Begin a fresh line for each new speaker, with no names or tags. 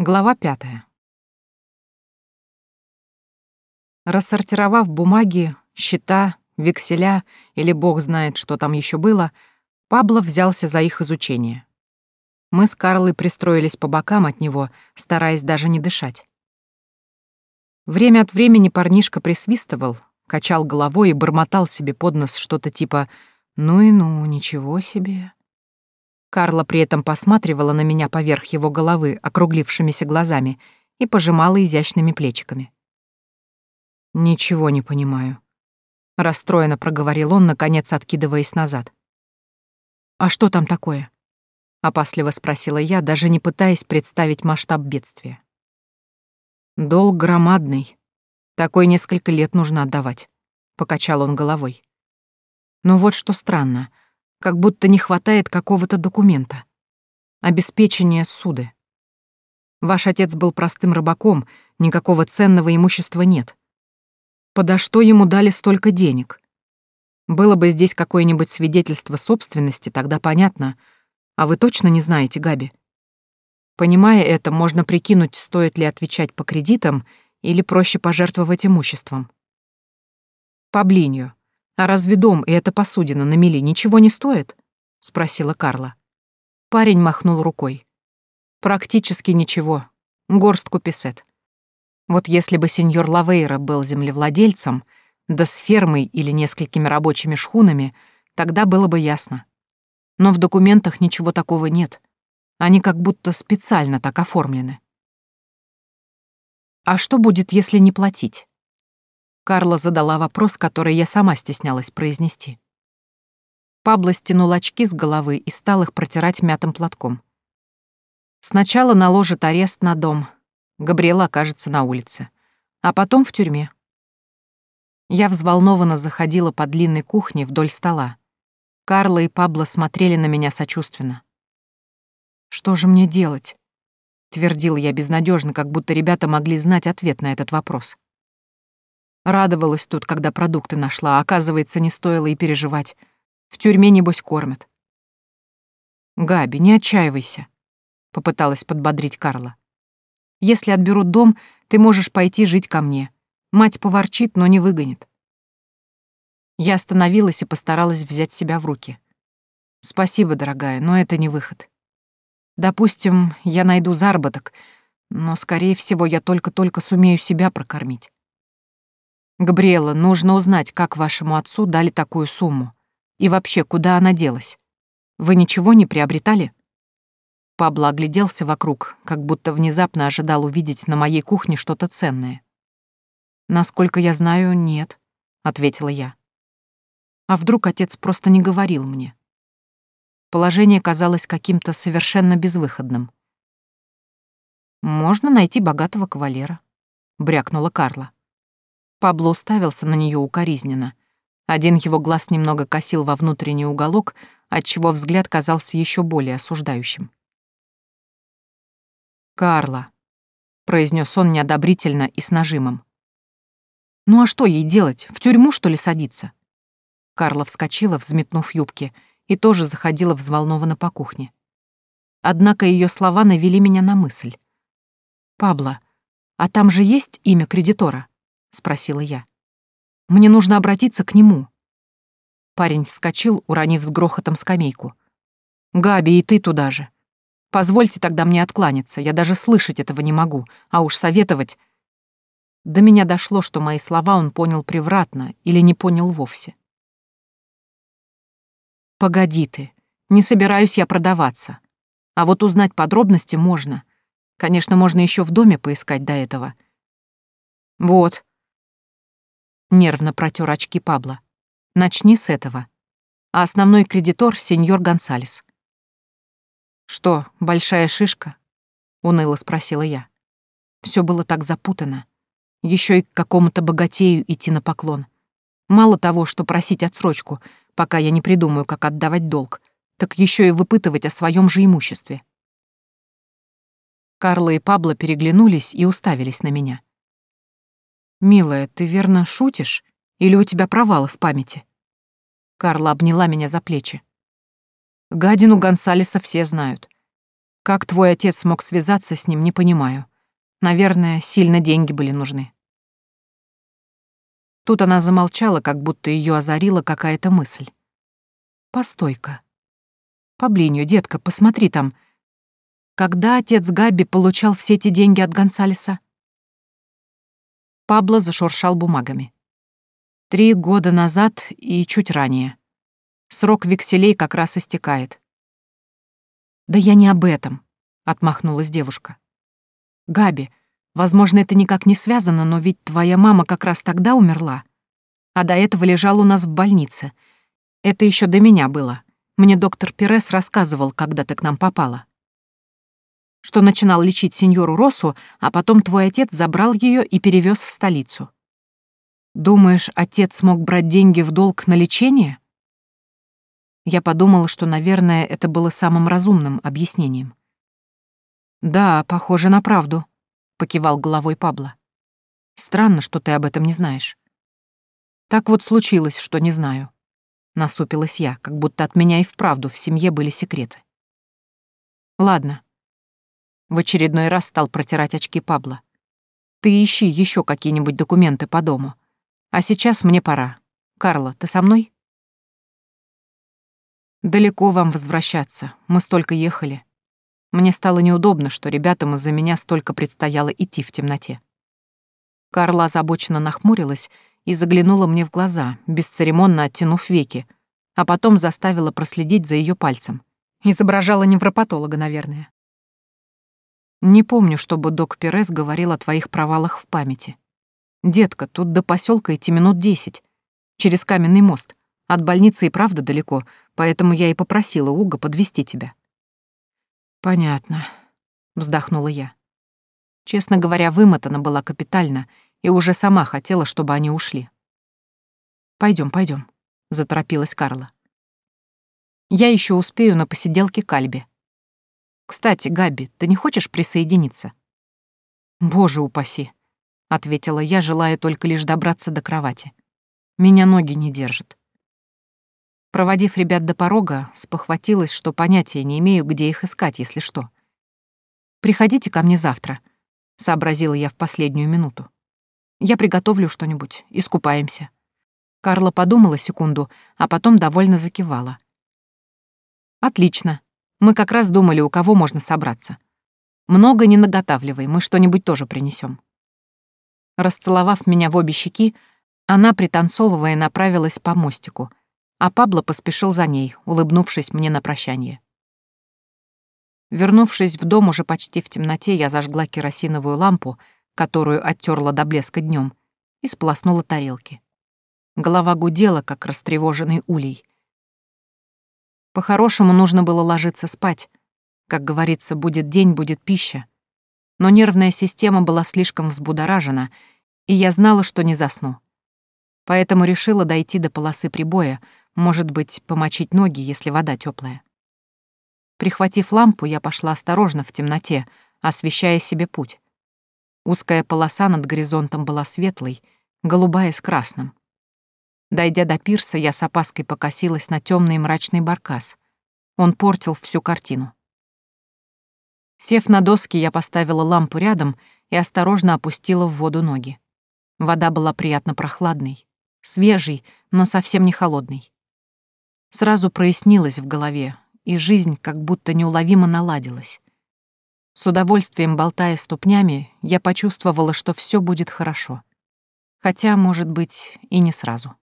Глава 5. Рассортировав бумаги, счета, векселя или бог знает, что там еще было, Пабло взялся за их изучение. Мы с Карлой пристроились по бокам от него, стараясь даже не дышать. Время от времени парнишка присвистывал, качал головой и бормотал себе под нос что-то типа «ну и ну, ничего себе». Карла при этом посматривала на меня поверх его головы округлившимися глазами и пожимала изящными плечиками. «Ничего не понимаю», — расстроенно проговорил он, наконец откидываясь назад. «А что там такое?» — опасливо спросила я, даже не пытаясь представить масштаб бедствия. «Долг громадный. Такой несколько лет нужно отдавать», — покачал он головой. «Но вот что странно. Как будто не хватает какого-то документа. Обеспечение суды. Ваш отец был простым рыбаком, никакого ценного имущества нет. Подо что ему дали столько денег? Было бы здесь какое-нибудь свидетельство собственности, тогда понятно. А вы точно не знаете, Габи? Понимая это, можно прикинуть, стоит ли отвечать по кредитам или проще пожертвовать имуществом. Паблинью. «А разве дом и эта посудина на мели ничего не стоит?» — спросила Карла. Парень махнул рукой. «Практически ничего. Горстку песет. Вот если бы сеньор Лавейра был землевладельцем, да с фермой или несколькими рабочими шхунами, тогда было бы ясно. Но в документах ничего такого нет. Они как будто специально так оформлены». «А что будет, если не платить?» Карла задала вопрос, который я сама стеснялась произнести. Пабло стянул очки с головы и стал их протирать мятым платком. Сначала наложит арест на дом. Габриэла окажется на улице. А потом в тюрьме. Я взволнованно заходила по длинной кухне вдоль стола. Карла и Пабло смотрели на меня сочувственно. «Что же мне делать?» — твердила я безнадежно, как будто ребята могли знать ответ на этот вопрос. Радовалась тут, когда продукты нашла, а оказывается, не стоило и переживать. В тюрьме, небось, кормят. «Габи, не отчаивайся», — попыталась подбодрить Карла. «Если отберут дом, ты можешь пойти жить ко мне. Мать поворчит, но не выгонит». Я остановилась и постаралась взять себя в руки. «Спасибо, дорогая, но это не выход. Допустим, я найду заработок, но, скорее всего, я только-только сумею себя прокормить. Габриэла, нужно узнать, как вашему отцу дали такую сумму. И вообще, куда она делась? Вы ничего не приобретали?» Пабло огляделся вокруг, как будто внезапно ожидал увидеть на моей кухне что-то ценное. «Насколько я знаю, нет», — ответила я. А вдруг отец просто не говорил мне? Положение казалось каким-то совершенно безвыходным. «Можно найти богатого кавалера», — брякнула Карла. Пабло уставился на нее укоризненно. Один его глаз немного косил во внутренний уголок, отчего взгляд казался еще более осуждающим. «Карла», — произнес он неодобрительно и с нажимом. «Ну а что ей делать? В тюрьму, что ли, садиться?» Карла вскочила, взметнув юбки, и тоже заходила взволнованно по кухне. Однако ее слова навели меня на мысль. «Пабло, а там же есть имя кредитора?» — спросила я. «Мне нужно обратиться к нему». Парень вскочил, уронив с грохотом скамейку. «Габи, и ты туда же. Позвольте тогда мне откланяться, я даже слышать этого не могу, а уж советовать...» До меня дошло, что мои слова он понял превратно или не понял вовсе. «Погоди ты, не собираюсь я продаваться. А вот узнать подробности можно. Конечно, можно еще в доме поискать до этого». «Вот». Нервно протер очки Пабло. «Начни с этого. А основной кредитор — сеньор Гонсалес». «Что, большая шишка?» — уныло спросила я. Все было так запутано. Еще и к какому-то богатею идти на поклон. Мало того, что просить отсрочку, пока я не придумаю, как отдавать долг, так еще и выпытывать о своем же имуществе. Карла и Пабло переглянулись и уставились на меня. «Милая, ты верно шутишь? Или у тебя провалы в памяти?» Карла обняла меня за плечи. «Гадину Гонсалеса все знают. Как твой отец смог связаться с ним, не понимаю. Наверное, сильно деньги были нужны». Тут она замолчала, как будто ее озарила какая-то мысль. «Постой-ка. Поблинью, детка, посмотри там. Когда отец Габи получал все эти деньги от Гонсалеса?» Пабло зашуршал бумагами. 3 года назад и чуть ранее. Срок векселей как раз истекает. «Да я не об этом», — отмахнулась девушка. «Габи, возможно, это никак не связано, но ведь твоя мама как раз тогда умерла, а до этого лежала у нас в больнице. Это еще до меня было. Мне доктор Перес рассказывал, когда ты к нам попала. Что начинал лечить сеньору Росу, а потом твой отец забрал ее и перевез в столицу. Думаешь, отец смог брать деньги в долг на лечение?» Я подумала, что, наверное, это было самым разумным объяснением. «Да, похоже на правду», — покивал головой Пабло. «Странно, что ты об этом не знаешь». «Так вот случилось, что не знаю», — насупилась я, как будто от меня и вправду в семье были секреты. «Ладно». В очередной раз стал протирать очки Пабло. «Ты ищи еще какие-нибудь документы по дому. А сейчас мне пора. Карла, ты со мной?» «Далеко вам возвращаться, мы столько ехали. Мне стало неудобно, что ребятам из-за меня столько предстояло идти в темноте». Карла озабоченно нахмурилась и заглянула мне в глаза, бесцеремонно оттянув веки, а потом заставила проследить за ее пальцем. Изображала невропатолога, наверное. «Не помню, чтобы док Перес говорил о твоих провалах в памяти. Детка, тут до поселка идти минут 10, через каменный мост. От больницы и правда далеко, поэтому я и попросила Уга подвезти тебя». «Понятно», — вздохнула я. Честно говоря, вымотана была капитально и уже сама хотела, чтобы они ушли. Пойдем, заторопилась Карла. «Я еще успею на посиделке к Альбе. Кстати, Габи, ты не хочешь присоединиться?» «Боже упаси», — ответила я, желая только лишь добраться до кровати. «Меня ноги не держат». Проводив ребят до порога, спохватилась, что понятия не имею, где их искать, если что. «Приходите ко мне завтра», — сообразила я в последнюю минуту. «Я приготовлю что-нибудь, искупаемся». Карла подумала секунду, а потом довольно закивала. «Отлично. Мы как раз думали, у кого можно собраться. Много не наготавливай, мы что-нибудь тоже принесем». Расцеловав меня в обе щеки, она, пританцовывая, направилась по мостику, а Пабло поспешил за ней, улыбнувшись мне на прощание. Вернувшись в дом уже почти в темноте, я зажгла керосиновую лампу, которую оттерла до блеска днем, и сполоснула тарелки. Голова гудела, как растревоженный улей. По-хорошему нужно было ложиться спать. Как говорится, будет день, будет пища. Но нервная система была слишком взбудоражена, и я знала, что не засну. Поэтому решила дойти до полосы прибоя, может быть, помочить ноги, если вода теплая. Прихватив лампу, я пошла осторожно в темноте, освещая себе путь. Узкая полоса над горизонтом была светлой, голубая с красным. Дойдя до пирса, я с опаской покосилась на темный мрачный баркас. Он портил всю картину. Сев на доски, я поставила лампу рядом и осторожно опустила в воду ноги. Вода была приятно прохладной, свежей, но совсем не холодной. Сразу прояснилось в голове, и жизнь как будто неуловимо наладилась. С удовольствием болтая ступнями, я почувствовала, что все будет хорошо. Хотя, может быть, и не сразу.